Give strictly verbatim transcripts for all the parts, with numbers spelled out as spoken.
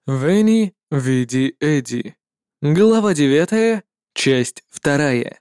Вени, Види, Эдди. Глава девятая, часть вторая.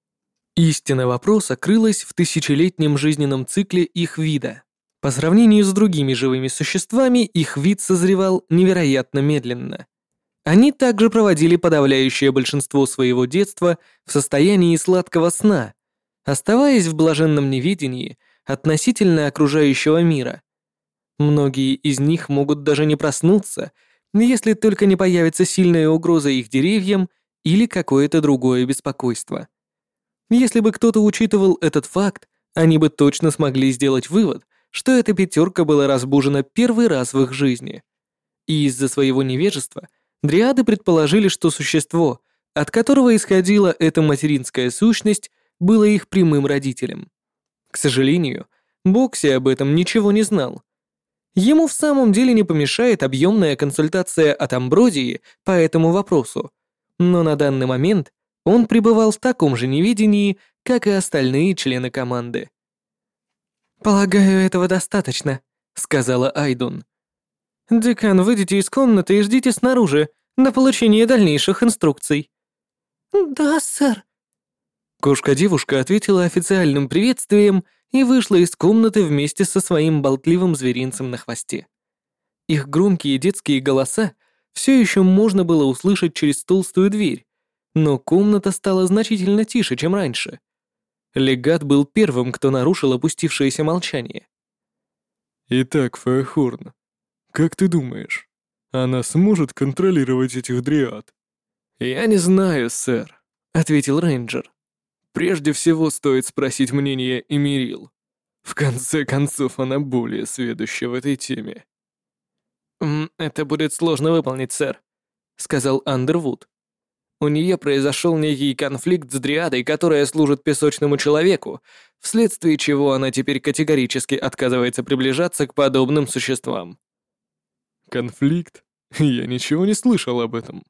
Истина вопроса крылась в тысячелетнем жизненном цикле их вида. По сравнению с другими живыми существами, их вид созревал невероятно медленно. Они также проводили подавляющее большинство своего детства в состоянии сладкого сна, оставаясь в блаженном неведении относительно окружающего мира. Многие из них могут даже не проснуться, если только не появится сильная угроза их деревьям или какое-то другое беспокойство. Если бы кто-то учитывал этот факт, они бы точно смогли сделать вывод, что эта пятерка была разбужена первый раз в их жизни. И из-за своего невежества дриады предположили, что существо, от которого исходила эта материнская сущность, было их прямым родителем. К сожалению, Бокси об этом ничего не знал. Ему в самом деле не помешает объемная консультация от Амброзии по этому вопросу, но на данный момент он пребывал в таком же неведении, как и остальные члены команды. «Полагаю, этого достаточно», — сказала Айдун. «Декан, выйдите из комнаты и ждите снаружи на получение дальнейших инструкций». «Да, сэр». Кошка-девушка ответила официальным приветствием и вышла из комнаты вместе со своим болтливым зверинцем на хвосте. Их громкие детские голоса все еще можно было услышать через толстую дверь, но комната стала значительно тише, чем раньше. Легат был первым, кто нарушил опустившееся молчание. «Итак, Фаехорн, как ты думаешь, она сможет контролировать этих дриад?» «Я не знаю, сэр», — ответил рейнджер. «Прежде всего стоит спросить мнение Эмирил. В конце концов, она более сведуща в этой теме». «М, «Это будет сложно выполнить, сэр», — сказал Андервуд. «У нее произошел некий конфликт с дриадой, которая служит песочному человеку, вследствие чего она теперь категорически отказывается приближаться к подобным существам». «Конфликт? Я ничего не слышал об этом».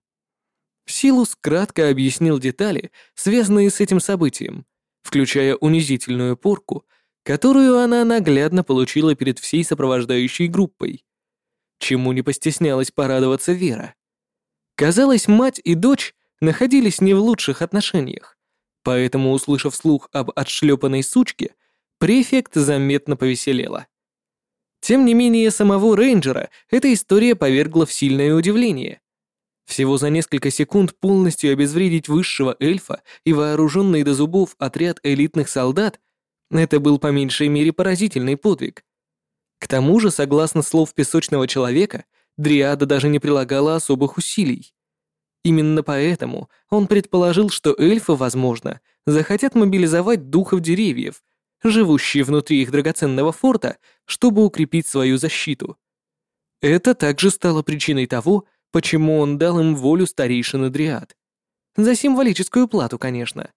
Силус кратко объяснил детали, связанные с этим событием, включая унизительную порку, которую она наглядно получила перед всей сопровождающей группой. Чему не постеснялась порадоваться Вера. Казалось, мать и дочь находились не в лучших отношениях, поэтому, услышав слух об отшлепанной сучке, префект заметно повеселела. Тем не менее, самого рейнджера эта история повергла в сильное удивление. Всего за несколько секунд полностью обезвредить высшего эльфа и вооруженный до зубов отряд элитных солдат — это был по меньшей мере поразительный подвиг. К тому же, согласно слов песочного человека, дриада даже не прилагала особых усилий. Именно поэтому он предположил, что эльфы, возможно, захотят мобилизовать духов деревьев, живущие внутри их драгоценного форта, чтобы укрепить свою защиту. Это также стало причиной того, почему он дал им волю старейшины дриад. За символическую плату, конечно.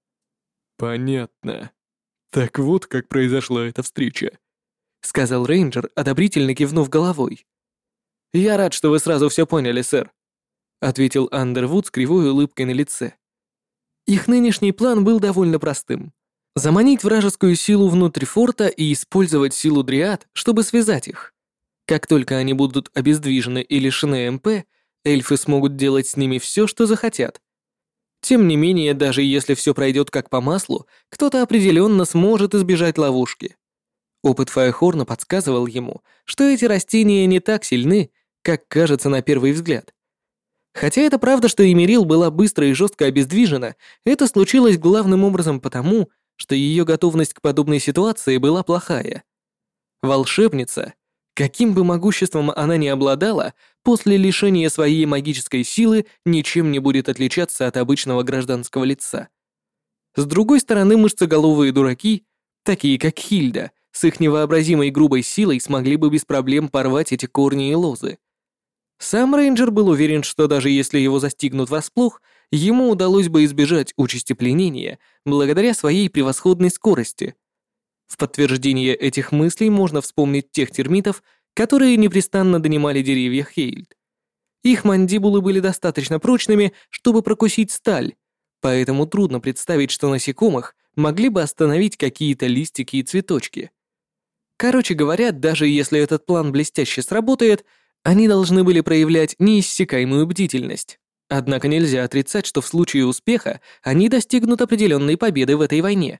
«Понятно. Так вот, как произошла эта встреча», — сказал рейнджер, одобрительно кивнув головой. «Я рад, что вы сразу все поняли, сэр», — ответил Андервуд с кривой улыбкой на лице. Их нынешний план был довольно простым. Заманить вражескую силу внутрь форта и использовать силу дриад, чтобы связать их. Как только они будут обездвижены и лишены МП, эльфы смогут делать с ними все, что захотят. Тем не менее, даже если все пройдет как по маслу, кто-то определенно сможет избежать ловушки. Опыт Фаехорна подсказывал ему, что эти растения не так сильны, как кажется на первый взгляд. Хотя это правда, что Эмирил была быстро и жестко обездвижена, это случилось главным образом потому, что ее готовность к подобной ситуации была плохая. Волшебница, каким бы могуществом она ни обладала, после лишения своей магической силы ничем не будет отличаться от обычного гражданского лица. С другой стороны, мышцеголовые дураки, такие как Хильда, с их невообразимой грубой силой смогли бы без проблем порвать эти корни и лозы. Сам рейнджер был уверен, что даже если его застигнут врасплох, ему удалось бы избежать участи пленения благодаря своей превосходной скорости. В подтверждение этих мыслей можно вспомнить тех термитов, которые непрестанно донимали деревья Хейльд. Их мандибулы были достаточно прочными, чтобы прокусить сталь, поэтому трудно представить, что насекомых могли бы остановить какие-то листики и цветочки. Короче говоря, даже если этот план блестяще сработает, Они должны были проявлять неиссякаемую бдительность. Однако нельзя отрицать, что в случае успеха они достигнут определенной победы в этой войне.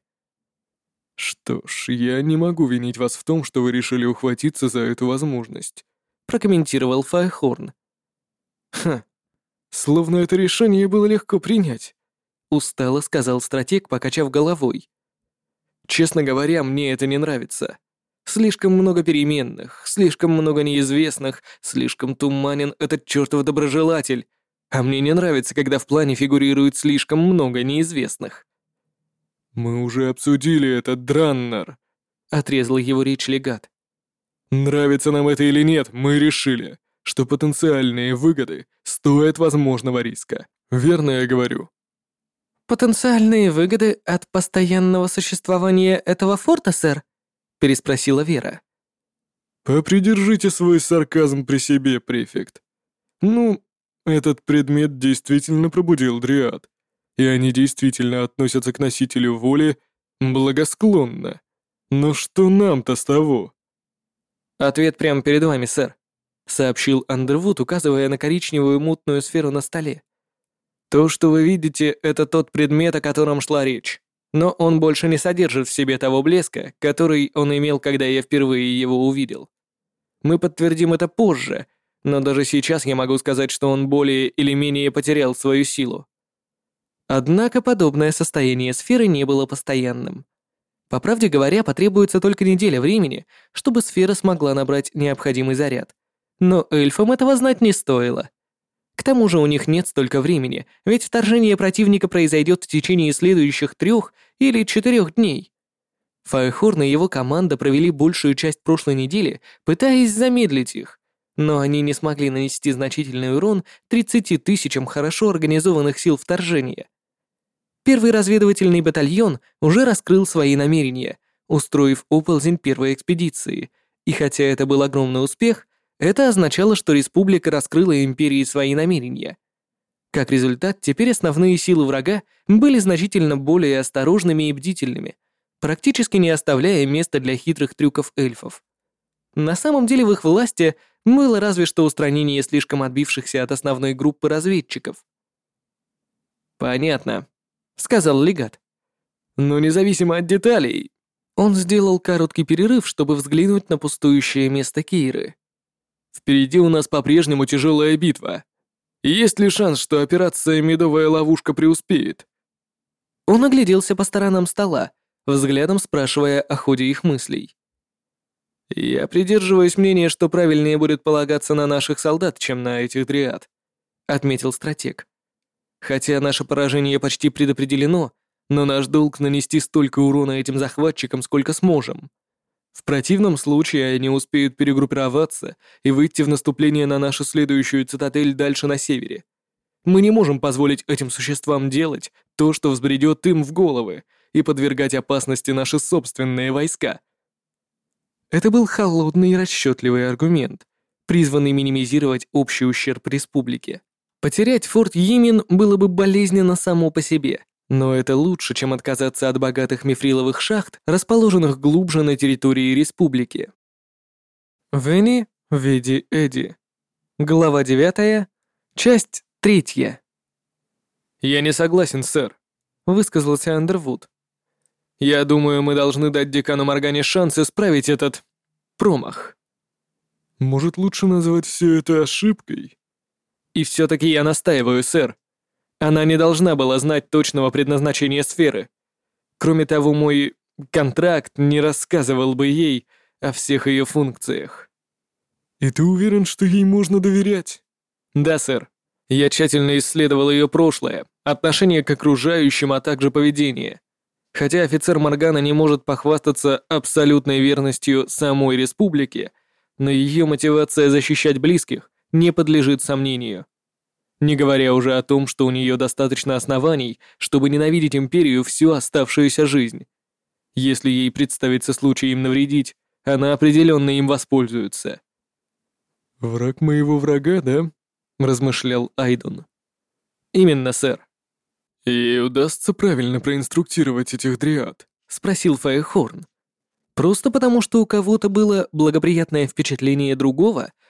«Что ж, я не могу винить вас в том, что вы решили ухватиться за эту возможность», прокомментировал Файхорн. «Ха, словно это решение было легко принять», устало сказал стратег, покачав головой. «Честно говоря, мне это не нравится. Слишком много переменных, слишком много неизвестных, слишком туманен этот чертов доброжелатель. А мне не нравится, когда в плане фигурирует слишком много неизвестных». «Мы уже обсудили это, Драннер», — отрезал его речь легат. «Нравится нам это или нет, мы решили, что потенциальные выгоды стоят возможного риска. Верно я говорю?» «Потенциальные выгоды от постоянного существования этого форта, сэр?» — переспросила Вера. «Попридержите свой сарказм при себе, префект. Ну, этот предмет действительно пробудил дриад, и они действительно относятся к носителю воли благосклонно. Но что нам-то с того?» «Ответ прямо перед вами, сэр», — сообщил Андервуд, указывая на коричневую мутную сферу на столе. «То, что вы видите, это тот предмет, о котором шла речь. Но он больше не содержит в себе того блеска, который он имел, когда я впервые его увидел. Мы подтвердим это позже, но даже сейчас я могу сказать, что он более или менее потерял свою силу». Однако подобное состояние сферы не было постоянным. По правде говоря, потребуется только неделя времени, чтобы сфера смогла набрать необходимый заряд. Но эльфам этого знать не стоило. К тому же у них нет столько времени, ведь вторжение противника произойдет в течение следующих трех или четырех дней. Файхорн и его команда провели большую часть прошлой недели, пытаясь замедлить их, но они не смогли нанести значительный урон тридцати тысячам хорошо организованных сил вторжения. Первый разведывательный батальон уже раскрыл свои намерения, устроив оползень первой экспедиции, и хотя это был огромный успех, это означало, что республика раскрыла империи свои намерения. Как результат, теперь основные силы врага были значительно более осторожными и бдительными, практически не оставляя места для хитрых трюков эльфов. На самом деле в их власти было разве что устранение слишком отбившихся от основной группы разведчиков. «Понятно», — сказал легат. «Но независимо от деталей...» Он сделал короткий перерыв, чтобы взглянуть на пустующее место Кейры. «Впереди у нас по-прежнему тяжелая битва. Есть ли шанс, что операция «Медовая ловушка» преуспеет?» Он огляделся по сторонам стола, взглядом спрашивая о ходе их мыслей. «Я придерживаюсь мнения, что правильнее будет полагаться на наших солдат, чем на этих дриад», — отметил стратег. «Хотя наше поражение почти предопределено, но наш долг нанести столько урона этим захватчикам, сколько сможем. В противном случае они успеют перегруппироваться и выйти в наступление на нашу следующую цитадель дальше на севере. Мы не можем позволить этим существам делать то, что взбредет им в головы, и подвергать опасности наши собственные войска». Это был холодный и расчетливый аргумент, призванный минимизировать общий ущерб республике. Потерять форт Йимин было бы болезненно само по себе, но это лучше, чем отказаться от богатых мифриловых шахт, расположенных глубже на территории республики. Вени, Веди, Эди. Глава девятая, часть третья. «Я не согласен, сэр», — высказался Андервуд. «Я думаю, мы должны дать декану Моргане шанс исправить этот промах». «Может, лучше назвать все это ошибкой?» «И все-таки я настаиваю, сэр. Она не должна была знать точного предназначения сферы. Кроме того, мой контракт не рассказывал бы ей о всех ее функциях». «И ты уверен, что ей можно доверять?» «Да, сэр. Я тщательно исследовал ее прошлое, отношение к окружающим, а также поведение. Хотя офицер Моргана не может похвастаться абсолютной верностью самой республике, но ее мотивация защищать близких не подлежит сомнению. Не говоря уже о том, что у нее достаточно оснований, чтобы ненавидеть империю всю оставшуюся жизнь. Если ей представится случай им навредить, она определенно им воспользуется». «Враг моего врага, да?» — размышлял Айдон. «Именно, сэр». «Ей удастся правильно проинструктировать этих дриад?» — спросил Файхорн. Просто потому, что у кого-то было благоприятное впечатление другого,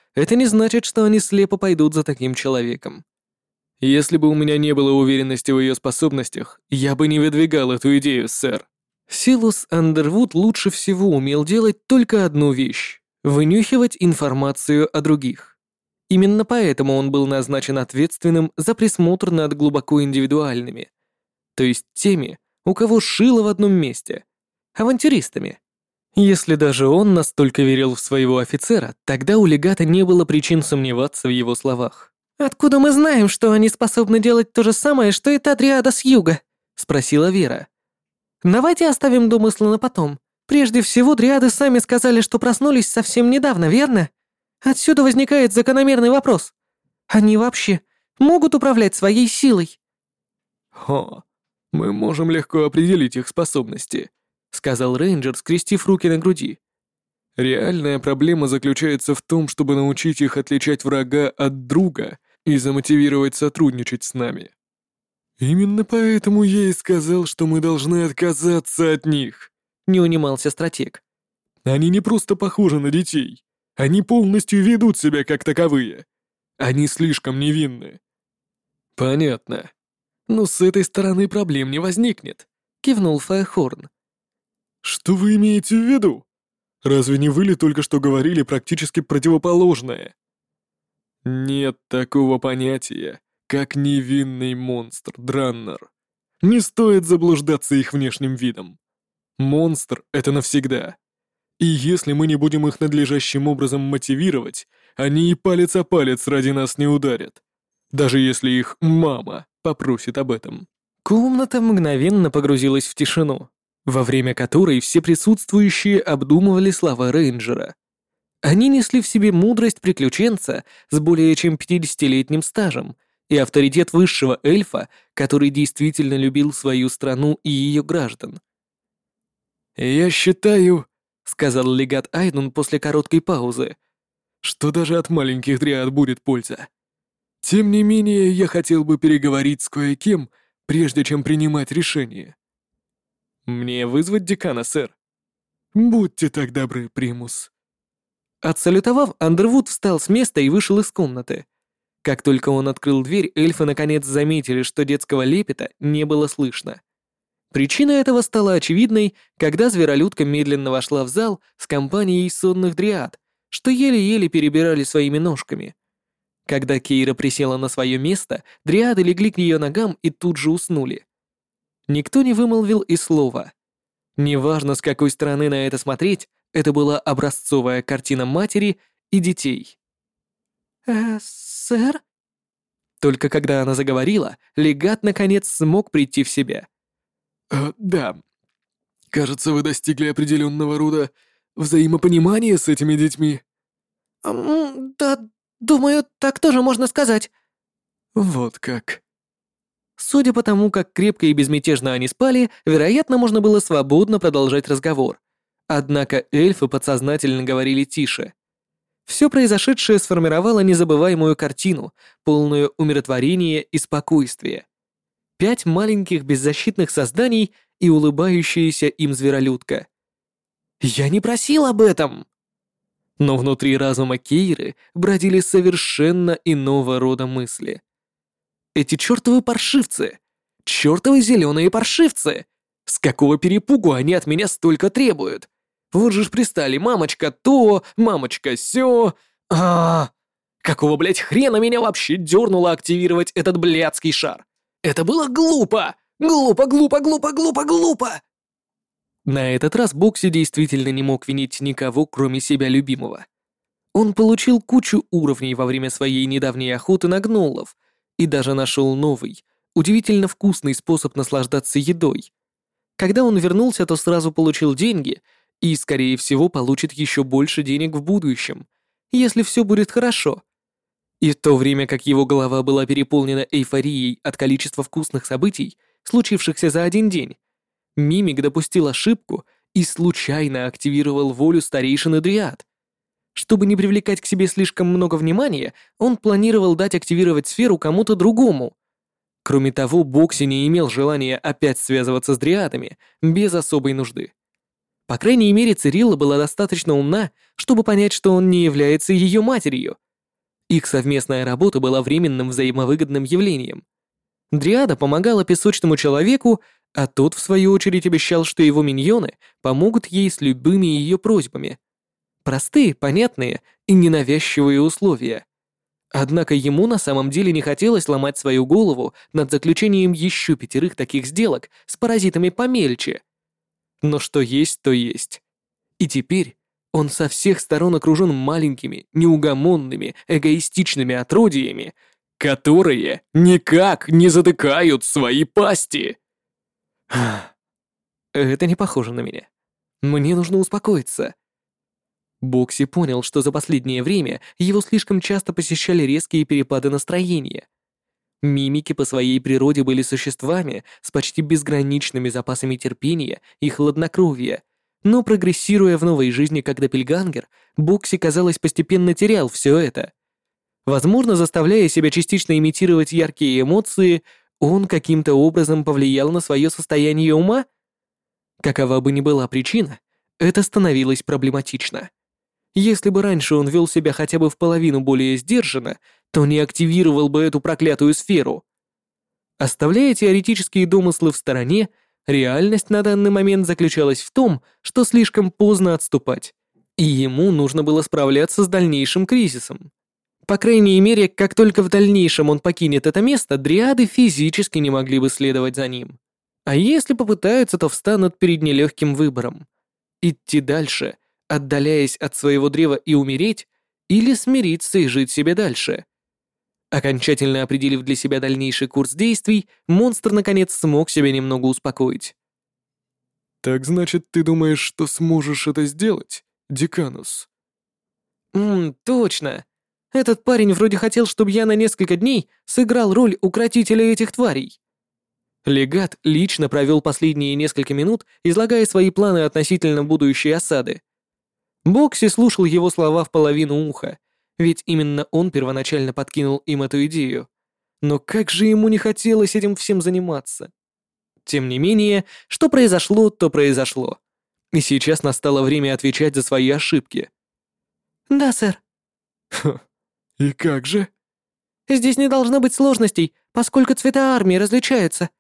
это не значит, что они слепо пойдут за таким человеком. Если бы у меня не было уверенности в ее способностях, я бы не выдвигал эту идею, сэр. Силус Андервуд лучше всего умел делать только одну вещь — вынюхивать информацию о других. Именно поэтому он был назначен ответственным за присмотр над глубоко индивидуальными, то есть теми, у кого шило в одном месте, авантюристами. Если даже он настолько верил в своего офицера, тогда у легата не было причин сомневаться в его словах. «Откуда мы знаем, что они способны делать то же самое, что и та дриада с юга?» — спросила Вера. «Давайте оставим домыслы на потом. Прежде всего, дриады сами сказали, что проснулись совсем недавно, верно? Отсюда возникает закономерный вопрос. Они вообще могут управлять своей силой?» «Хо, мы можем легко определить их способности», — сказал рейнджер, скрестив руки на груди. «Реальная проблема заключается в том, чтобы научить их отличать врага от друга и замотивировать сотрудничать с нами. Именно поэтому я и сказал, что мы должны отказаться от них», — не унимался стратег. «Они не просто похожи на детей. Они полностью ведут себя как таковые. Они слишком невинны». «Понятно. Но с этой стороны проблем не возникнет», — кивнул Фаерхорн. «Что вы имеете в виду? Разве не вы ли только что говорили практически противоположное?» «Нет такого понятия, как невинный монстр, Драннер. Не стоит заблуждаться их внешним видом. Монстр — это навсегда. И если мы не будем их надлежащим образом мотивировать, они и палец о палец ради нас не ударят. Даже если их мама попросит об этом». Комната мгновенно погрузилась в тишину, во время которой все присутствующие обдумывали слова рейнджера. Они несли в себе мудрость приключенца с более чем пятидесятилетним стажем и авторитет высшего эльфа, который действительно любил свою страну и ее граждан. «Я считаю», — сказал легат Айдун после короткой паузы, «что даже от маленьких дриад будет польза. Тем не менее, я хотел бы переговорить с кое-кем, прежде чем принимать решение». «Мне вызвать декана, сэр?» «Будьте так добры, примус». Отсалютовав, Андервуд встал с места и вышел из комнаты. Как только он открыл дверь, эльфы наконец заметили, что детского лепета не было слышно. Причина этого стала очевидной, когда зверолюдка медленно вошла в зал с компанией сонных дриад, что еле-еле перебирали своими ножками. Когда Кейра присела на свое место, дриады легли к ее ногам и тут же уснули. Никто не вымолвил и слова. Неважно, с какой стороны на это смотреть, это была образцовая картина матери и детей. «Э, сэр?» Только когда она заговорила, легат наконец смог прийти в себя. «Э, да. Кажется, вы достигли определенного рода взаимопонимания с этими детьми». М, «Да, думаю, так тоже можно сказать». «Вот как». Судя по тому, как крепко и безмятежно они спали, вероятно, можно было свободно продолжать разговор. Однако эльфы подсознательно говорили тише. Все произошедшее сформировало незабываемую картину, полную умиротворения и спокойствия. Пять маленьких беззащитных созданий и улыбающаяся им зверолюдка. «Я не просил об этом!» Но внутри разума Кейры бродили совершенно иного рода мысли. Эти чертовы паршивцы! Чертовы зеленые паршивцы! С какого перепугу они от меня столько требуют? Вот же ж пристали, мамочка то, мамочка сё. А, какого, блять, хрена меня вообще дернуло активировать этот блядский шар? Это было глупо! Глупо, глупо, глупо, глупо, глупо! На этот раз Бокси действительно не мог винить никого, кроме себя любимого. Он получил кучу уровней во время своей недавней охоты на гноллов и даже нашел новый, удивительно вкусный способ наслаждаться едой. Когда он вернулся, то сразу получил деньги и, скорее всего, получит еще больше денег в будущем, если все будет хорошо. И в то время как его голова была переполнена эйфорией от количества вкусных событий, случившихся за один день, Мимик допустил ошибку и случайно активировал волю старейшины Дриад. Чтобы не привлекать к себе слишком много внимания, он планировал дать активировать сферу кому-то другому. Кроме того, Бокси не имел желания опять связываться с дриадами без особой нужды. По крайней мере, Цирилла была достаточно умна, чтобы понять, что он не является ее матерью. Их совместная работа была временным взаимовыгодным явлением. Дриада помогала песочному человеку, а тот, в свою очередь, обещал, что его миньоны помогут ей с любыми ее просьбами. Простые, понятные и ненавязчивые условия. Однако ему на самом деле не хотелось ломать свою голову над заключением еще пятерых таких сделок с паразитами помельче. Но что есть, то есть. И теперь он со всех сторон окружен маленькими, неугомонными, эгоистичными отродьями, которые никак не затыкают свои пасти. Это не похоже на меня. Мне нужно успокоиться. Бокси понял, что за последнее время его слишком часто посещали резкие перепады настроения. Мимики по своей природе были существами с почти безграничными запасами терпения и хладнокровия, но прогрессируя в новой жизни как доппельгангер, Бокси, казалось, постепенно терял все это. Возможно, заставляя себя частично имитировать яркие эмоции, он каким-то образом повлиял на свое состояние ума? Какова бы ни была причина, это становилось проблематично. Если бы раньше он вел себя хотя бы в половину более сдержанно, то не активировал бы эту проклятую сферу. Оставляя теоретические домыслы в стороне, реальность на данный момент заключалась в том, что слишком поздно отступать, и ему нужно было справляться с дальнейшим кризисом. По крайней мере, как только в дальнейшем он покинет это место, дриады физически не могли бы следовать за ним. А если попытаются, то встанут перед нелегким выбором. Идти дальше, отдаляясь от своего древа и умереть, или смириться и жить себе дальше. Окончательно определив для себя дальнейший курс действий, монстр наконец смог себя немного успокоить. «Так значит, ты думаешь, что сможешь это сделать, Деканус?» «Ммм, точно. Этот парень вроде хотел, чтобы я на несколько дней сыграл роль укротителя этих тварей». Легат лично провел последние несколько минут, излагая свои планы относительно будущей осады. Бокси слушал его слова в половину уха, ведь именно он первоначально подкинул им эту идею. Но как же ему не хотелось этим всем заниматься. Тем не менее, что произошло, то произошло. И сейчас настало время отвечать за свои ошибки. «Да, сэр». «Ха, и как же?» «Здесь не должно быть сложностей, поскольку цвета армии различаются».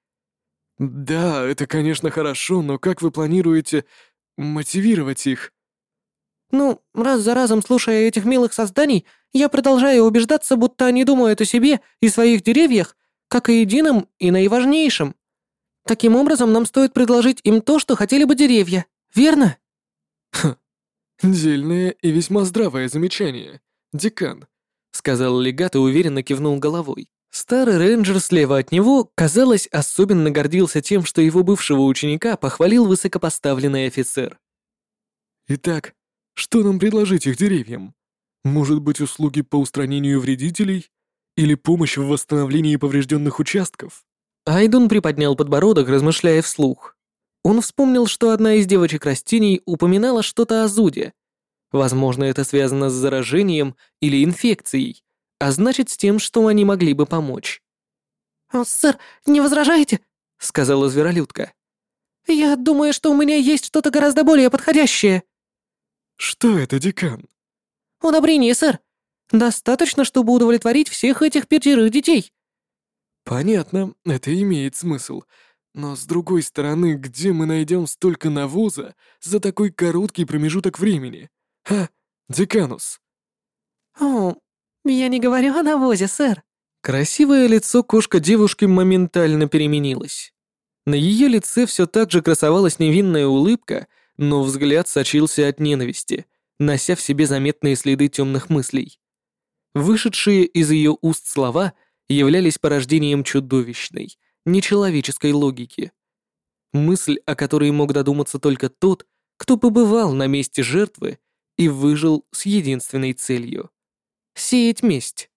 «Да, это, конечно, хорошо, но как вы планируете мотивировать их?» «Ну, раз за разом слушая этих милых созданий, я продолжаю убеждаться, будто они думают о себе и своих деревьях, как о едином и наиважнейшем. Таким образом, нам стоит предложить им то, что хотели бы деревья, верно?» «Ха, дельное и весьма здравое замечание, декан», — сказал легат и уверенно кивнул головой. Старый рейнджер слева от него, казалось, особенно гордился тем, что его бывшего ученика похвалил высокопоставленный офицер. «Итак, что нам предложить их деревьям? Может быть, услуги по устранению вредителей? Или помощь в восстановлении поврежденных участков?» Айдун приподнял подбородок, размышляя вслух. Он вспомнил, что одна из девочек растений упоминала что-то о зуде. Возможно, это связано с заражением или инфекцией, а значит, с тем, что они могли бы помочь. «О, сэр, не возражаете?» — сказала зверолюдка. «Я думаю, что у меня есть что-то гораздо более подходящее». «Что это, декан?» «Удобрение, сэр. Достаточно, чтобы удовлетворить всех этих пятерых детей». «Понятно, это имеет смысл. Но с другой стороны, где мы найдем столько навоза за такой короткий промежуток времени? Ха, деканус?» «О, я не говорю о навозе, сэр». Красивое лицо кошка-девушки моментально переменилось. На ее лице все так же красовалась невинная улыбка, но взгляд сочился от ненависти, нося в себе заметные следы темных мыслей. Вышедшие из ее уст слова являлись порождением чудовищной, нечеловеческой логики. Мысль, о которой мог додуматься только тот, кто побывал на месте жертвы и выжил с единственной целью — сеять месть.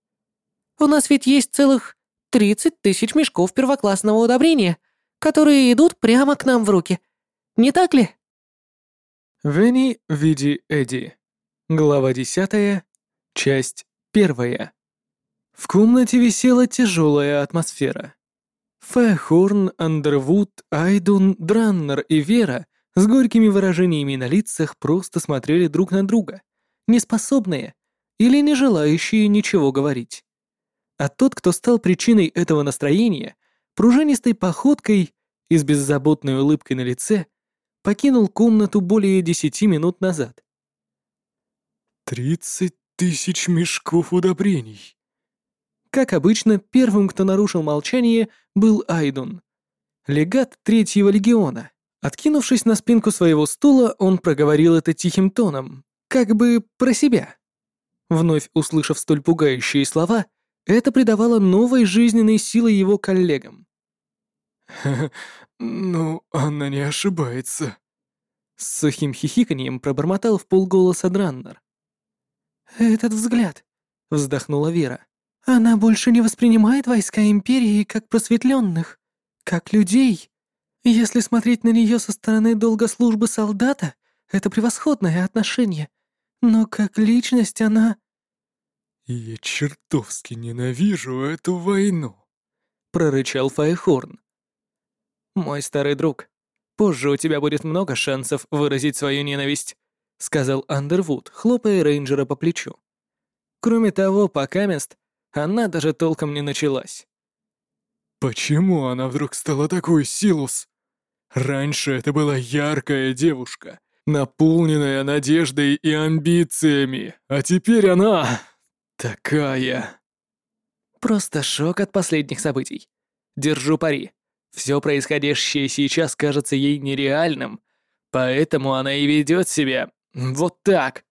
«У нас ведь есть целых тридцать тысяч мешков первоклассного удобрения, которые идут прямо к нам в руки. Не так ли?» Вени Види Эдди. Глава десятая, часть первая. В комнате висела тяжелая атмосфера. Фэхорн, Андервуд, Айдун, Драннер и Вера с горькими выражениями на лицах просто смотрели друг на друга, неспособные или не желающие ничего говорить. А тот, кто стал причиной этого настроения, пружинистой походкой и с беззаботной улыбкой на лице, покинул комнату более десяти минут назад. «Тридцать тысяч мешков удобрений!» Как обычно, первым, кто нарушил молчание, был Айдун, легат Третьего легиона. Откинувшись на спинку своего стула, он проговорил это тихим тоном, как бы про себя. Вновь услышав столь пугающие слова, это придавало новой жизненной силы его коллегам. «Ха-ха, ну, она не ошибается». С сухим хихиканьем пробормотал в полголоса Драннер. «Этот взгляд», — вздохнула Вера. «она больше не воспринимает войска Империи как просветленных, как людей. Если смотреть на нее со стороны долгослужбы солдата, это превосходное отношение. Но как личность она...» «Я чертовски ненавижу эту войну», — прорычал Файхорн. «Мой старый друг, позже у тебя будет много шансов выразить свою ненависть», — сказал Андервуд, хлопая рейнджера по плечу. «Кроме того, пока мест, она даже толком не началась». «Почему она вдруг стала такой, Силус? Раньше это была яркая девушка, наполненная надеждой и амбициями, а теперь она... такая...» «Просто шок от последних событий. Держу пари. Все происходящее сейчас кажется ей нереальным, поэтому она и ведет себя вот так».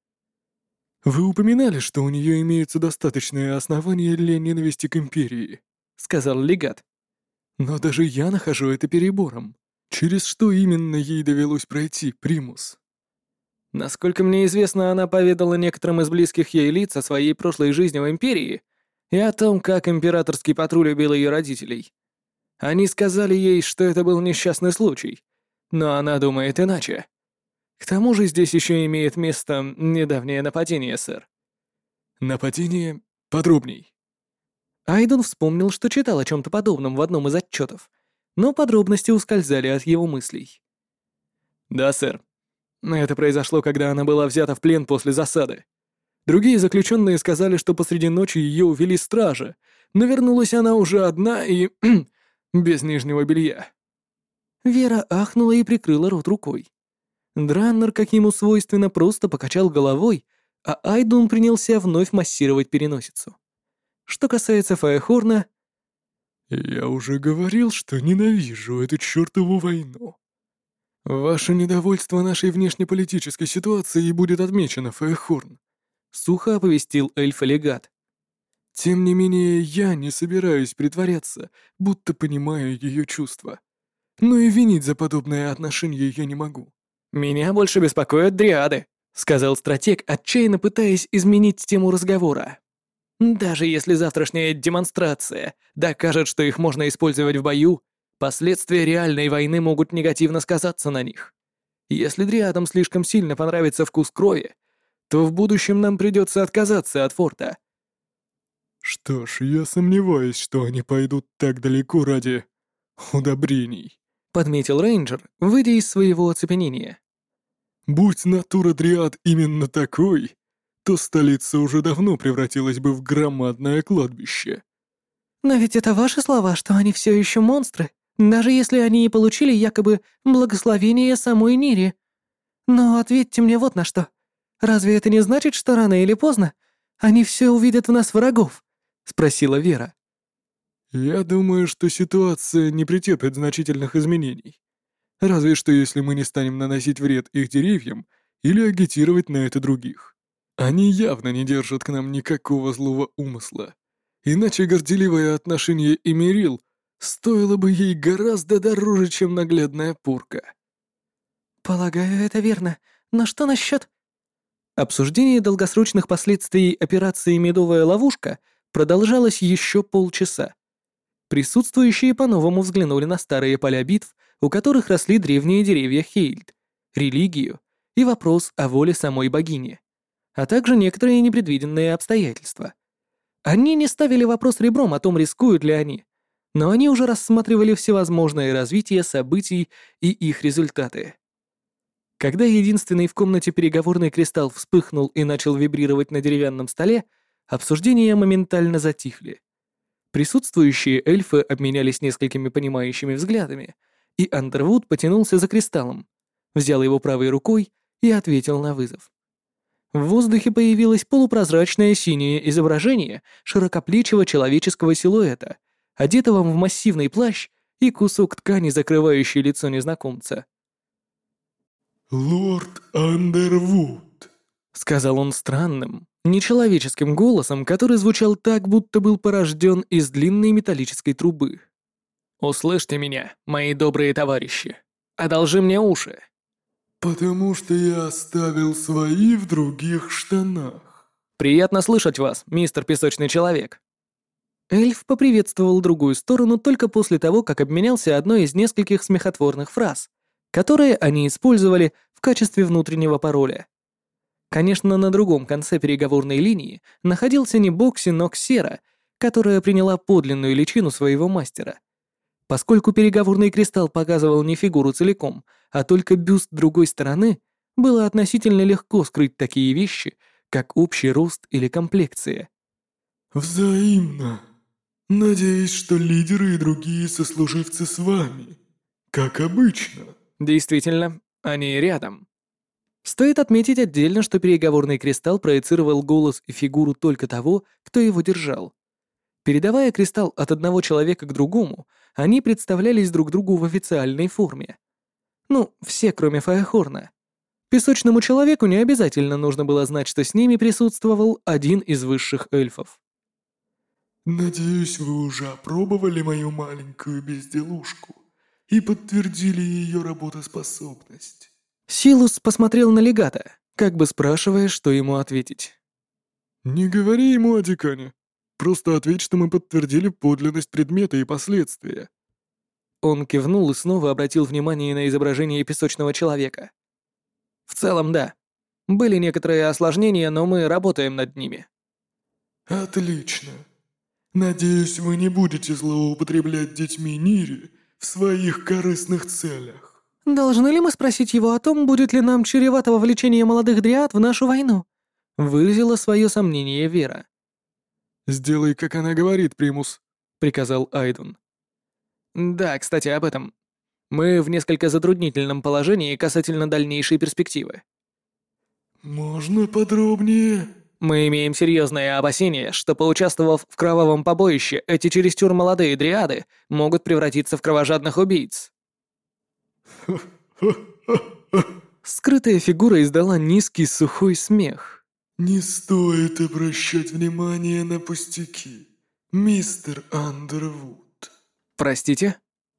«Вы упоминали, что у нее имеются достаточные основания для ненависти к Империи», — сказал легат. «Но даже я нахожу это перебором. Через что именно ей довелось пройти, Примус?» Насколько мне известно, она поведала некоторым из близких ей лиц о своей прошлой жизни в Империи и о том, как императорский патруль убил ее родителей. Они сказали ей, что это был несчастный случай, но она думает иначе. К тому же здесь еще имеет место недавнее нападение, сэр. «Нападение? Подробней». Айден вспомнил, что читал о чем-то подобном в одном из отчетов, но подробности ускользали от его мыслей. «Да, сэр. Это произошло, когда она была взята в плен после засады. Другие заключенные сказали, что посреди ночи ее увели стражи, но вернулась она уже одна и... без нижнего белья». Вера ахнула и прикрыла рот рукой. Драннер, как ему свойственно, просто покачал головой, а Айдун принялся вновь массировать переносицу. Что касается Файхорна... «Я уже говорил, что ненавижу эту чертову войну. Ваше недовольство нашей внешнеполитической ситуацией будет отмечено, Файхорн», — сухо оповестил эльф-легат. «Тем не менее, я не собираюсь притворяться, будто понимаю ее чувства. Но и винить за подобное отношение я не могу». «Меня больше беспокоят дриады», — сказал стратег, отчаянно пытаясь изменить тему разговора. «Даже если завтрашняя демонстрация докажет, что их можно использовать в бою, последствия реальной войны могут негативно сказаться на них. Если дриадам слишком сильно понравится вкус крови, то в будущем нам придется отказаться от форта». «Что ж, я сомневаюсь, что они пойдут так далеко ради удобрений», — подметил рейнджер, выйдя из своего оцепенения. «Будь натура дриад именно такой, то столица уже давно превратилась бы в громадное кладбище». «Но ведь это ваши слова, что они все еще монстры, даже если они и получили якобы благословение самой Нири. Но ответьте мне вот на что. Разве это не значит, что рано или поздно они все увидят в нас врагов?» — спросила Вера. «Я думаю, что ситуация не претерпит значительных изменений. Разве что если мы не станем наносить вред их деревьям или агитировать на это других. Они явно не держат к нам никакого злого умысла. Иначе горделивое отношение Эмерил стоило бы ей гораздо дороже, чем наглядная порка». «Полагаю, это верно. Но что насчет...» Обсуждение долгосрочных последствий операции «Медовая ловушка» продолжалось еще полчаса. Присутствующие по-новому взглянули на старые поля битв, у которых росли древние деревья Хейльд, религию и вопрос о воле самой богини, а также некоторые непредвиденные обстоятельства. Они не ставили вопрос ребром о том, рискуют ли они, но они уже рассматривали всевозможные развития событий и их результаты. Когда единственный в комнате переговорный кристалл вспыхнул и начал вибрировать на деревянном столе, обсуждения моментально затихли. Присутствующие эльфы обменялись несколькими понимающими взглядами, и Андервуд потянулся за кристаллом, взял его правой рукой и ответил на вызов. В воздухе появилось полупрозрачное синее изображение широкоплечего человеческого силуэта, одетого в массивный плащ и кусок ткани, закрывающий лицо незнакомца. «Лорд Андервуд», — сказал он странным, нечеловеческим голосом, который звучал так, будто был порожден из длинной металлической трубы. «Услышьте меня, мои добрые товарищи. Одолжи мне уши». «Потому что я оставил свои в других штанах». «Приятно слышать вас, мистер Песочный Человек». Эльф поприветствовал другую сторону только после того, как обменялся одной из нескольких смехотворных фраз, которые они использовали в качестве внутреннего пароля. Конечно, на другом конце переговорной линии находился не Бокси, но Ксера, которая приняла подлинную личину своего мастера. Поскольку переговорный кристалл показывал не фигуру целиком, а только бюст другой стороны, было относительно легко скрыть такие вещи, как общий рост или комплекция. «Взаимно. Надеюсь, что лидеры и другие сослуживцы с вами. Как обычно». Действительно, они рядом. Стоит отметить отдельно, что переговорный кристалл проецировал голос и фигуру только того, кто его держал. Передавая кристалл от одного человека к другому, они представлялись друг другу в официальной форме. Ну, все, кроме Фаехорна. Песочному человеку не обязательно нужно было знать, что с ними присутствовал один из высших эльфов. «Надеюсь, вы уже опробовали мою маленькую безделушку и подтвердили ее работоспособность». Силус посмотрел на легата, как бы спрашивая, что ему ответить. «Не говори ему о декане. Просто ответь, что мы подтвердили подлинность предмета и последствия». Он кивнул и снова обратил внимание на изображение песочного человека. «В целом, да. Были некоторые осложнения, но мы работаем над ними». «Отлично. Надеюсь, вы не будете злоупотреблять детьми Нири в своих корыстных целях». «Должны ли мы спросить его о том, будет ли нам чревато вовлечение молодых дриад в нашу войну?» — выразила свое сомнение Вера. «Сделай, как она говорит, Примус», — приказал Айдун. «Да, кстати, об этом. Мы в несколько затруднительном положении касательно дальнейшей перспективы». «Можно подробнее?» «Мы имеем серьезные опасения, что, поучаствовав в кровавом побоище, эти чересчур молодые дриады могут превратиться в кровожадных убийц». Скрытая фигура издала низкий сухой смех. «Не стоит обращать внимание на пустяки, мистер Андервуд». «Простите?»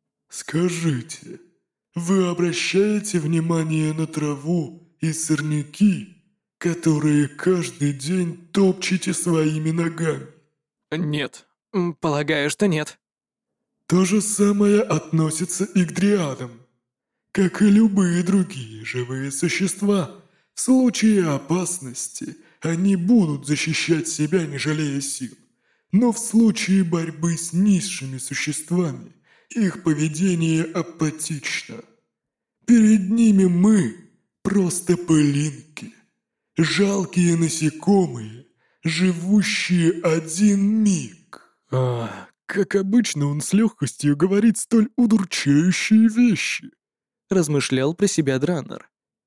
«Скажите, вы обращаете внимание на траву и сорняки, которые каждый день топчете своими ногами?» «Нет, полагаю, что нет». То же самое относится и к дриадам. Как и любые другие живые существа, в случае опасности они будут защищать себя, не жалея сил. Но в случае борьбы с низшими существами их поведение апатично. Перед ними мы просто пылинки, жалкие насекомые, живущие один миг. А, как обычно он с легкостью говорит столь удурчающие вещи. Размышлял про себя Драннер.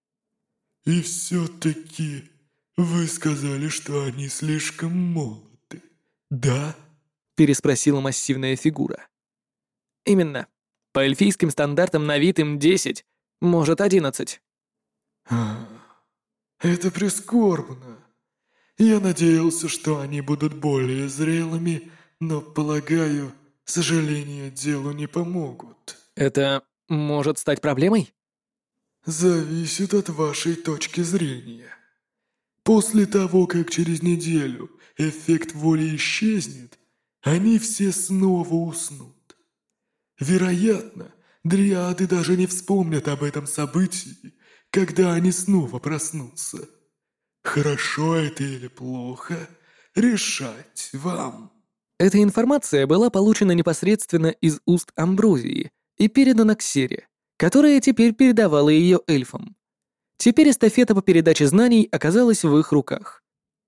«И все-таки вы сказали, что они слишком молоды, да?» Переспросила массивная фигура. «Именно. По эльфийским стандартам на вид им десять, может одиннадцать». А, это прискорбно. Я надеялся, что они будут более зрелыми, но, полагаю, сожаления делу не помогут. Это может стать проблемой? Зависит от вашей точки зрения. После того, как через неделю эффект воли исчезнет, они все снова уснут. Вероятно, дриады даже не вспомнят об этом событии, когда они снова проснутся. Хорошо это или плохо, решать вам». Эта информация была получена непосредственно из уст Амброзии и передана Ксере, которая теперь передавала ее эльфам. Теперь эстафета по передаче знаний оказалась в их руках.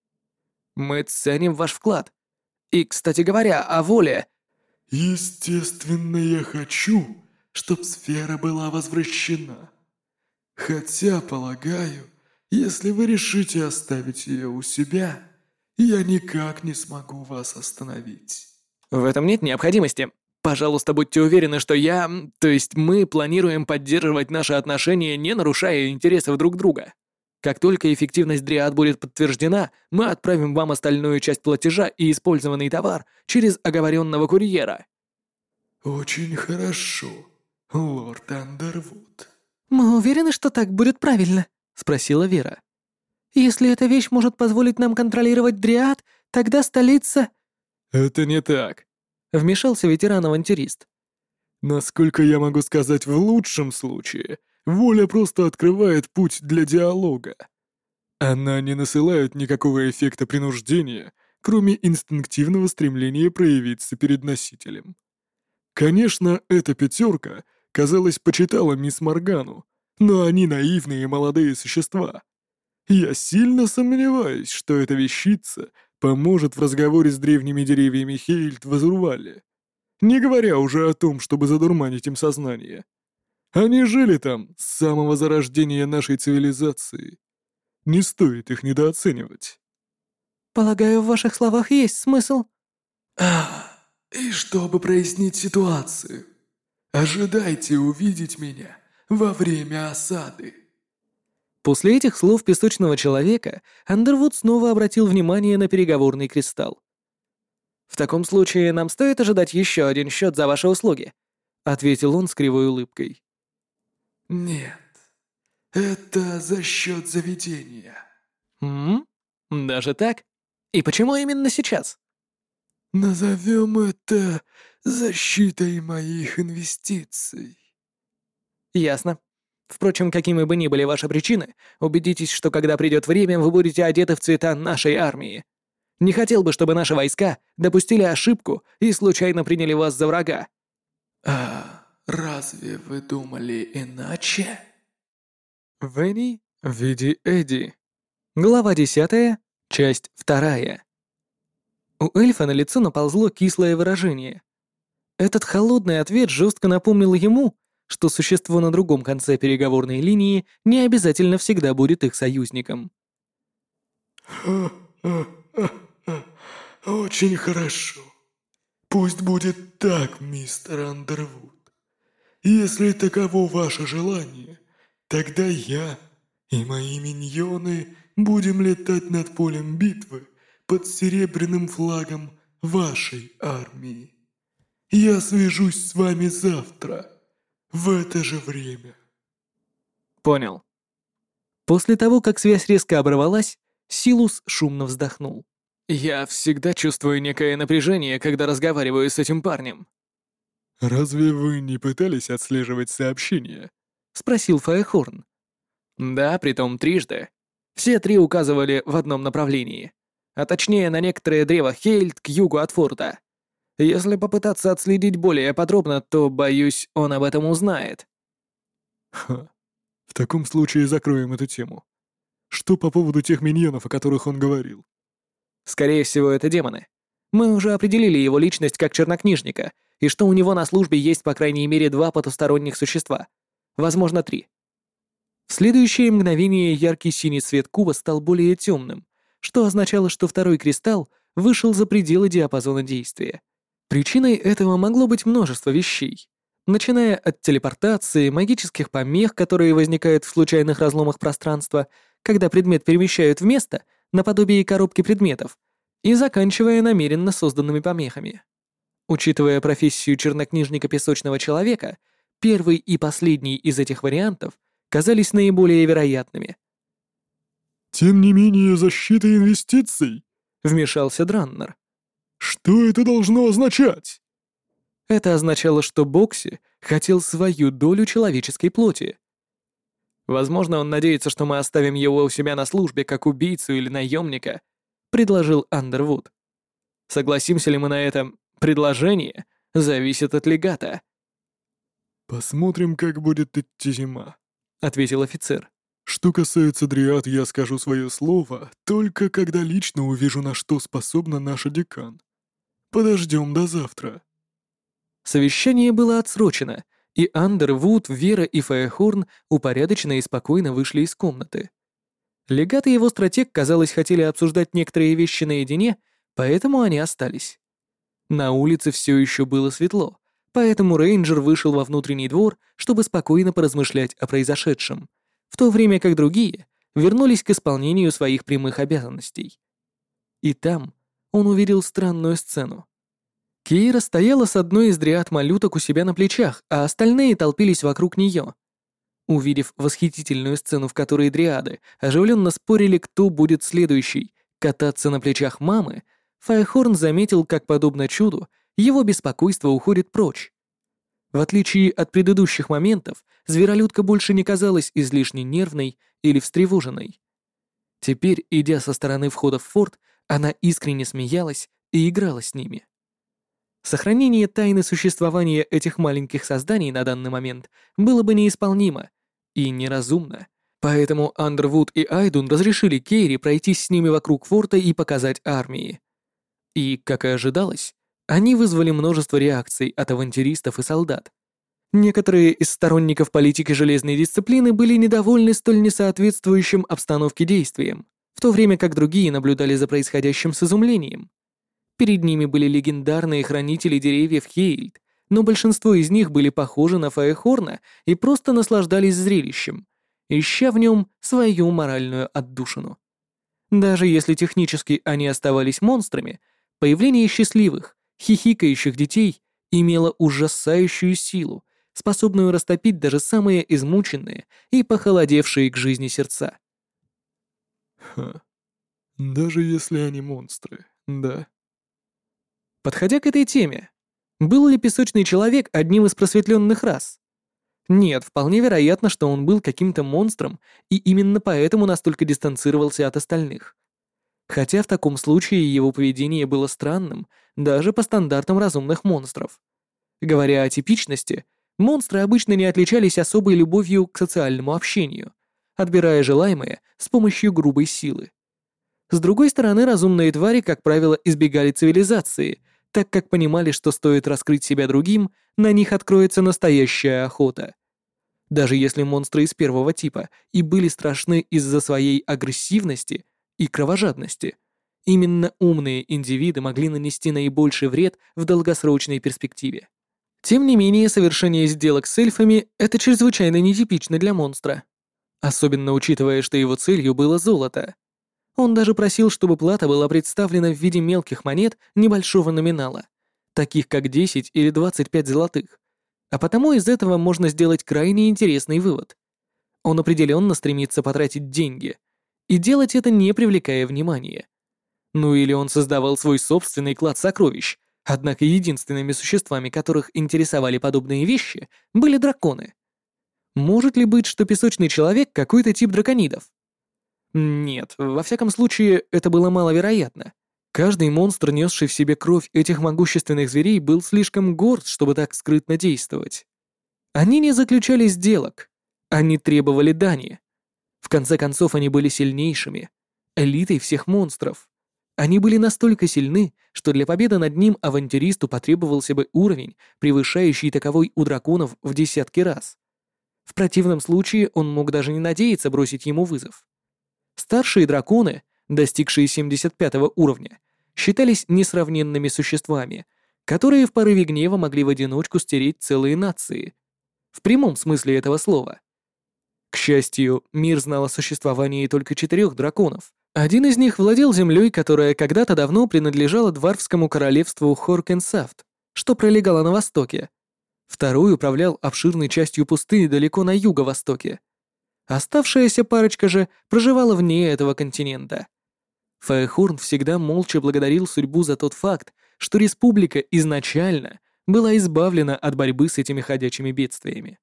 Мы ценим ваш вклад. И, кстати говоря, о воле. Естественно, я хочу, чтоб сфера была возвращена. Хотя, полагаю, если вы решите оставить ее у себя, я никак не смогу вас остановить. В этом нет необходимости. Пожалуйста, будьте уверены, что я, то есть мы планируем поддерживать наши отношения, не нарушая интересов друг друга. Как только эффективность дриад будет подтверждена, мы отправим вам остальную часть платежа и использованный товар через оговоренного курьера. Очень хорошо, лорд Андервуд. «Мы уверены, что так будет правильно?» — спросила Вера. «Если эта вещь может позволить нам контролировать дриад, тогда столица...» Это не так. Вмешался ветеран-авантюрист. Насколько я могу сказать, в лучшем случае, воля просто открывает путь для диалога. Она не насылает никакого эффекта принуждения, кроме инстинктивного стремления проявиться перед носителем. Конечно, эта пятерка, казалось, почитала мисс Моргану, но они наивные молодые существа. Я сильно сомневаюсь, что эта вещица поможет в разговоре с древними деревьями Хейльд в Азурвале, не говоря уже о том, чтобы задурманить им сознание. Они жили там с самого зарождения нашей цивилизации. Не стоит их недооценивать. «Полагаю, в ваших словах есть смысл?» А, и чтобы прояснить ситуацию, ожидайте увидеть меня во время осады. После этих слов песочного человека Андервуд снова обратил внимание на переговорный кристалл. В таком случае нам стоит ожидать еще один счет за ваши услуги, ответил он с кривой улыбкой. Нет, это за счет заведения. М? Даже так? И почему именно сейчас? Назовем это защитой моих инвестиций. Ясно. Впрочем, какими бы ни были ваши причины, убедитесь, что когда придет время, вы будете одеты в цвета нашей армии. Не хотел бы, чтобы наши войска допустили ошибку и случайно приняли вас за врага. А разве вы думали иначе? Венни в виде Эдди. Глава десятая, часть вторая. У эльфа на лицо наползло кислое выражение. Этот холодный ответ жестко напомнил ему, что существо на другом конце переговорной линии не обязательно всегда будет их союзником. Очень хорошо. Пусть будет так, мистер Андервуд. Если таково ваше желание, тогда я и мои миньоны будем летать над полем битвы под серебряным флагом вашей армии. Я свяжусь с вами завтра, в это же время. Понял. После того, как связь резко оборвалась, Силус шумно вздохнул. Я всегда чувствую некое напряжение, когда разговариваю с этим парнем. Разве вы не пытались отслеживать сообщения? Спросил Фаехорн. Да, притом трижды. Все три указывали в одном направлении. А точнее, на некоторое древо Хейльд к югу от форта. Если попытаться отследить более подробно, то, боюсь, он об этом узнает. Ха. В таком случае закроем эту тему. Что по поводу тех миньонов, о которых он говорил? Скорее всего, это демоны. Мы уже определили его личность как чернокнижника, и что у него на службе есть по крайней мере два потусторонних существа. Возможно, три. В следующее мгновение яркий синий свет куба стал более темным, что означало, что второй кристалл вышел за пределы диапазона действия. Причиной этого могло быть множество вещей, начиная от телепортации, магических помех, которые возникают в случайных разломах пространства, когда предмет перемещают в место, наподобие коробки предметов, и заканчивая намеренно созданными помехами. Учитывая профессию чернокнижника песочного человека, первый и последний из этих вариантов казались наиболее вероятными. «Тем не менее, защита инвестиций?» — вмешался Драннер. «Что это должно означать?» Это означало, что Бокси хотел свою долю человеческой плоти. Возможно, он надеется, что мы оставим его у себя на службе как убийцу или наемника, предложил Андервуд. Согласимся ли мы на это предложение, зависит от легата. «Посмотрим, как будет идти зима», — ответил офицер. Что касается дриад, я скажу свое слово, только когда лично увижу, на что способна наша декан. Подождем до завтра». Совещание было отсрочено, и Андер, Вуд, Вера и Фаехорн упорядоченно и спокойно вышли из комнаты. Легат и его стратег, казалось, хотели обсуждать некоторые вещи наедине, поэтому они остались. На улице все еще было светло, поэтому рейнджер вышел во внутренний двор, чтобы спокойно поразмышлять о произошедшем, в то время как другие вернулись к исполнению своих прямых обязанностей. И там он увидел странную сцену. Кейра стояла с одной из дриад-малюток у себя на плечах, а остальные толпились вокруг нее. Увидев восхитительную сцену, в которой дриады оживленно спорили, кто будет следующий кататься на плечах мамы, Фаехорн заметил, как, подобно чуду, его беспокойство уходит прочь. В отличие от предыдущих моментов, зверолюдка больше не казалась излишне нервной или встревоженной. Теперь, идя со стороны входа в форт, она искренне смеялась и играла с ними. Сохранение тайны существования этих маленьких созданий на данный момент было бы неисполнимо и неразумно, поэтому Андервуд и Айдун разрешили Кейре пройтись с ними вокруг форта и показать армии. И, как и ожидалось, они вызвали множество реакций от авантюристов и солдат. Некоторые из сторонников политики железной дисциплины были недовольны столь несоответствующим обстановке действием, в то время как другие наблюдали за происходящим с изумлением. Перед ними были легендарные хранители деревьев Хейльд, но большинство из них были похожи на Фаехорна и просто наслаждались зрелищем, ища в нем свою моральную отдушину. Даже если технически они оставались монстрами, появление счастливых, хихикающих детей имело ужасающую силу, способную растопить даже самые измученные и похолодевшие к жизни сердца. Ха. Даже если они монстры, да. Подходя к этой теме, был ли песочный человек одним из просветленных рас? Нет, вполне вероятно, что он был каким-то монстром и именно поэтому настолько дистанцировался от остальных. Хотя в таком случае его поведение было странным даже по стандартам разумных монстров. Говоря о типичности, монстры обычно не отличались особой любовью к социальному общению, отбирая желаемое с помощью грубой силы. С другой стороны, разумные твари, как правило, избегали цивилизации, так как понимали, что стоит раскрыть себя другим, на них откроется настоящая охота. Даже если монстры из первого типа и были страшны из-за своей агрессивности и кровожадности, именно умные индивиды могли нанести наибольший вред в долгосрочной перспективе. Тем не менее, совершение сделок с эльфами — это чрезвычайно нетипично для монстра. Особенно учитывая, что его целью было золото. Он даже просил, чтобы плата была представлена в виде мелких монет небольшого номинала, таких как десять или двадцать пять золотых. А потому из этого можно сделать крайне интересный вывод. Он определенно стремится потратить деньги, и делать это не привлекая внимания. Ну или он создавал свой собственный клад сокровищ, однако единственными существами, которых интересовали подобные вещи, были драконы. Может ли быть, что песочный человек какой-то тип драконидов? Нет, во всяком случае, это было маловероятно. Каждый монстр, несший в себе кровь этих могущественных зверей, был слишком горд, чтобы так скрытно действовать. Они не заключали сделок, они требовали дани. В конце концов, они были сильнейшими, элитой всех монстров. Они были настолько сильны, что для победы над ним авантюристу потребовался бы уровень, превышающий таковой у драконов в десятки раз. В противном случае он мог даже не надеяться бросить ему вызов. Старшие драконы, достигшие семьдесят пятого уровня, считались несравненными существами, которые в порыве гнева могли в одиночку стереть целые нации. В прямом смысле этого слова. К счастью, мир знал о существовании только четырех драконов. Один из них владел землей, которая когда-то давно принадлежала Дварфскому королевству Хоркенсафт, что пролегало на востоке. Второй управлял обширной частью пустыни далеко на юго-востоке. Оставшаяся парочка же проживала вне этого континента. Фаехорн всегда молча благодарил судьбу за тот факт, что республика изначально была избавлена от борьбы с этими ходячими бедствиями.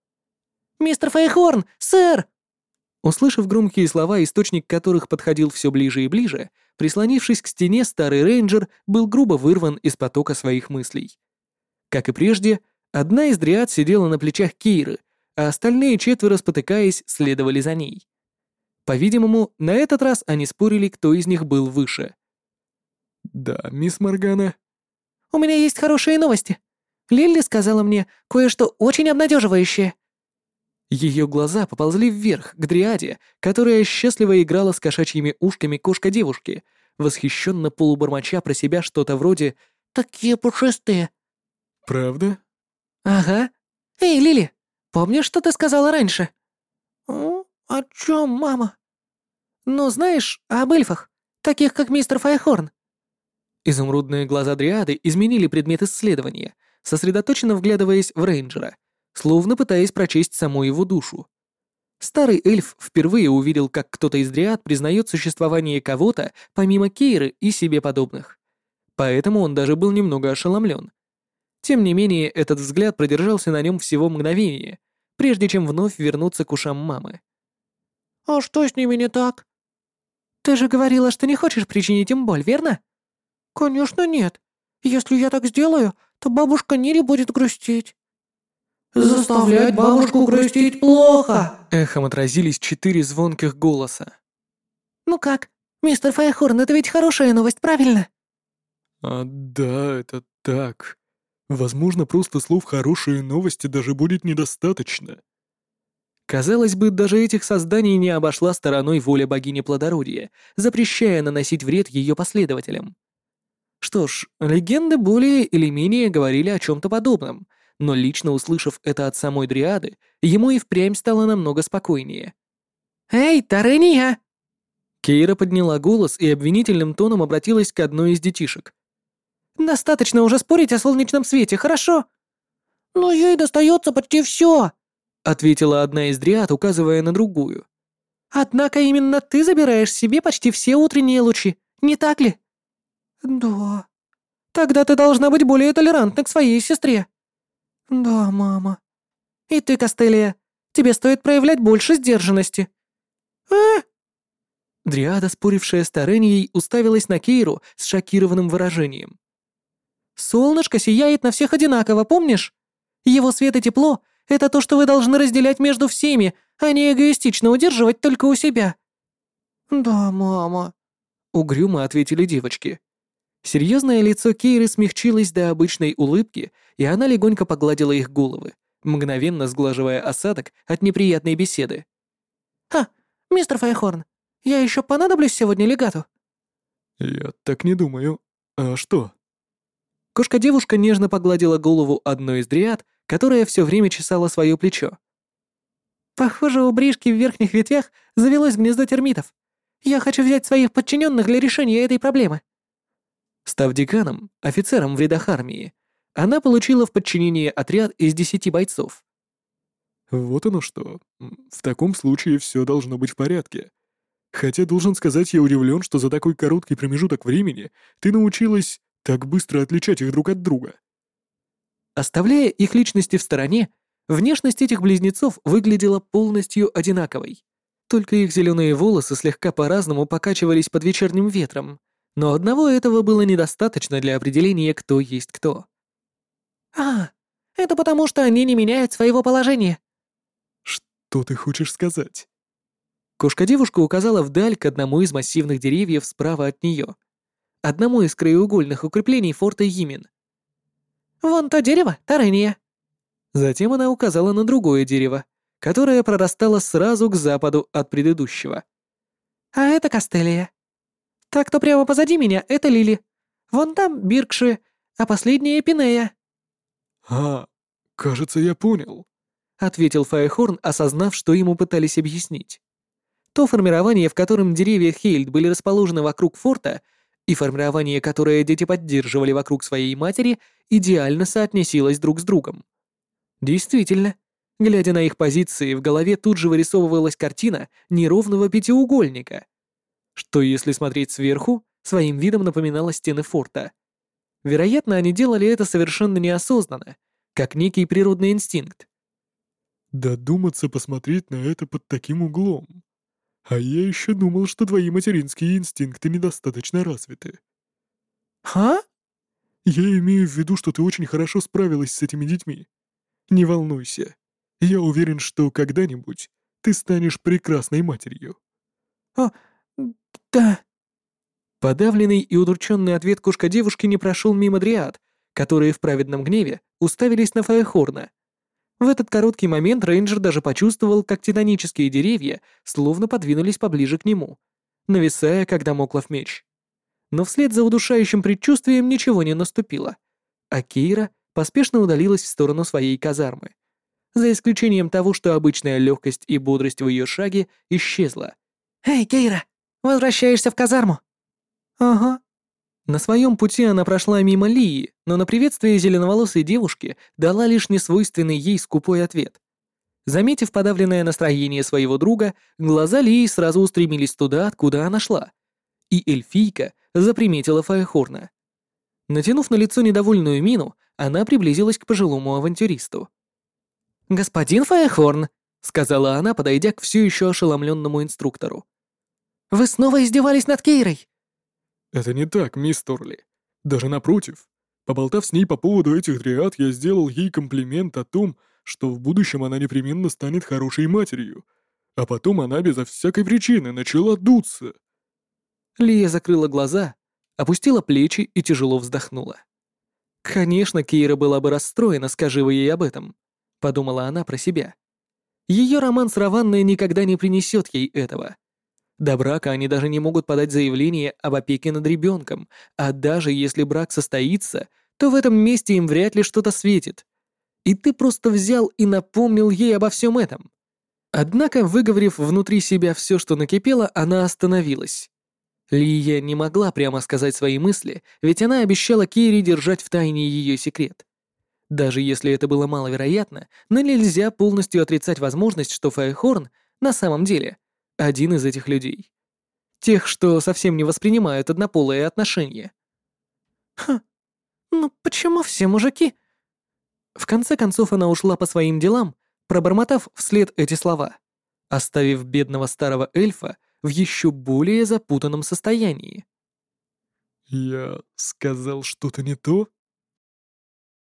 «Мистер Фаехорн, сэр!» Услышав громкие слова, источник которых подходил все ближе и ближе, прислонившись к стене, старый рейнджер был грубо вырван из потока своих мыслей. Как и прежде, одна из дриад сидела на плечах Кейры, а остальные четверо, спотыкаясь, следовали за ней. По-видимому, на этот раз они спорили, кто из них был выше. «Да, мисс Моргана». «У меня есть хорошие новости. Лилли сказала мне кое-что очень обнадеживающее». Ее глаза поползли вверх, к дриаде, которая счастливо играла с кошачьими ушками кошка-девушки, восхищенно полубормоча про себя что-то вроде «такие пушистые». «Правда?» «Ага. Эй, Лили, помнишь, что ты сказала раньше?» «О, о чем, мама?» «Ну, знаешь, об эльфах, таких как мистер Файхорн». Изумрудные глаза дриады изменили предмет исследования, сосредоточенно вглядываясь в рейнджера, словно пытаясь прочесть саму его душу. Старый эльф впервые увидел, как кто-то из дриад признает существование кого-то, помимо Кейры и себе подобных. Поэтому он даже был немного ошеломлен. Тем не менее, этот взгляд продержался на нем всего мгновение, прежде чем вновь вернуться к ушам мамы. «А что с ними не так?» «Ты же говорила, что не хочешь причинить им боль, верно?» «Конечно нет. Если я так сделаю, то бабушка Нири будет грустить». «Заставлять бабушку грустить плохо!» Эхом отразились четыре звонких голоса. «Ну как, мистер Файхорн, это ведь хорошая новость, правильно?» «А, да, это так. Возможно, просто слов «хорошие новости» даже будет недостаточно». Казалось бы, даже этих созданий не обошла стороной воля богини плодородия, запрещая наносить вред ее последователям. Что ж, легенды более или менее говорили о чем-то подобном, но лично услышав это от самой дриады, ему и впрямь стало намного спокойнее. «Эй, Тарения!» Кейра подняла голос и обвинительным тоном обратилась к одной из детишек. «Достаточно уже спорить о солнечном свете, хорошо?» «Но ей достается почти все», — ответила одна из дриад, указывая на другую. «Однако именно ты забираешь себе почти все утренние лучи, не так ли?» «Да». «Тогда ты должна быть более толерантна к своей сестре». «Да, мама». «И ты, Костелия, тебе стоит проявлять больше сдержанности». «А?» Дриада, спорившая с Таренией, уставилась на Кейру с шокированным выражением. «Солнышко сияет на всех одинаково, помнишь? Его свет и тепло — это то, что вы должны разделять между всеми, а не эгоистично удерживать только у себя». «Да, мама», — угрюмо ответили девочки. Серьезное лицо Кейры смягчилось до обычной улыбки, и она легонько погладила их головы, мгновенно сглаживая осадок от неприятной беседы. «Ха, мистер Файхорн, я еще понадоблюсь сегодня легату?» «Я так не думаю. А что?» Кошка-девушка нежно погладила голову одной из дриад, которая все время чесала свое плечо. «Похоже, у Бришки в верхних ветвях завелось гнездо термитов. Я хочу взять своих подчиненных для решения этой проблемы». Став деканом, офицером в рядах армии, она получила в подчинение отряд из десяти бойцов. «Вот оно что. В таком случае все должно быть в порядке. Хотя, должен сказать, я удивлен, что за такой короткий промежуток времени ты научилась так быстро отличать их друг от друга». Оставляя их личности в стороне, внешность этих близнецов выглядела полностью одинаковой. Только их зеленые волосы слегка по-разному покачивались под вечерним ветром, но одного этого было недостаточно для определения, кто есть кто. «А, это потому, что они не меняют своего положения». «Что ты хочешь сказать?» Кошка-девушка указала вдаль к одному из массивных деревьев справа от нее, одному из краеугольных укреплений форта Йимин. «Вон то дерево, Тарения». Затем она указала на другое дерево, которое прорастало сразу к западу от предыдущего. «А это Костелия. Так, кто прямо позади меня, это Лили. Вон там Биркши, а последняя Пинея». «А, кажется, я понял», — ответил Файхорн, осознав, что ему пытались объяснить. То формирование, в котором деревья Хейльд были расположены вокруг форта, и формирование, которое дети поддерживали вокруг своей матери, идеально соотносилось друг с другом. Действительно, глядя на их позиции, в голове тут же вырисовывалась картина неровного пятиугольника, что, если смотреть сверху, своим видом напоминало стены форта. Вероятно, они делали это совершенно неосознанно, как некий природный инстинкт. «Додуматься посмотреть на это под таким углом. А я еще думал, что твои материнские инстинкты недостаточно развиты». «А?» «Я имею в виду, что ты очень хорошо справилась с этими детьми. Не волнуйся. Я уверен, что когда-нибудь ты станешь прекрасной матерью». «О, да». Подавленный и удрученный ответ кошка-девушки не прошел мимо дриад, которые в праведном гневе уставились на Фаехорна. В этот короткий момент рейнджер даже почувствовал, как титанические деревья словно подвинулись поближе к нему, нависая, как дамоклов меч. Но вслед за удушающим предчувствием ничего не наступило, а Кейра поспешно удалилась в сторону своей казармы. За исключением того, что обычная легкость и бодрость в ее шаге исчезла. «Эй, Кейра, возвращаешься в казарму?» «Ага». На своем пути она прошла мимо Лии, но на приветствие зеленоволосой девушки дала лишь несвойственный ей скупой ответ. Заметив подавленное настроение своего друга, глаза Лии сразу устремились туда, откуда она шла. И эльфийка заприметила Фаехорна. Натянув на лицо недовольную мину, она приблизилась к пожилому авантюристу. «Господин Фаехорн», — сказала она, подойдя к все еще ошеломленному инструктору. «Вы снова издевались над Кейрой?» «Это не так, мисс Торли. Даже напротив. Поболтав с ней по поводу этих дриад, я сделал ей комплимент о том, что в будущем она непременно станет хорошей матерью. А потом она безо всякой причины начала дуться». Лия закрыла глаза, опустила плечи и тяжело вздохнула. «Конечно, Кейра была бы расстроена, скажи вы ей об этом», — подумала она про себя. Ее роман с Раванной никогда не принесет ей этого. До брака они даже не могут подать заявление об опеке над ребенком, а даже если брак состоится, то в этом месте им вряд ли что-то светит. И ты просто взял и напомнил ей обо всем этом. Однако, выговорив внутри себя все, что накипело, она остановилась. Лия не могла прямо сказать свои мысли, ведь она обещала Кейре держать в тайне ее секрет. Даже если это было маловероятно, но нельзя полностью отрицать возможность, что Фаехорн на самом деле один из этих людей. Тех, что совсем не воспринимают однополые отношения. «Хм, ну почему все мужики?» В конце концов она ушла по своим делам, пробормотав вслед эти слова, оставив бедного старого эльфа в еще более запутанном состоянии. «Я сказал что-то не то?»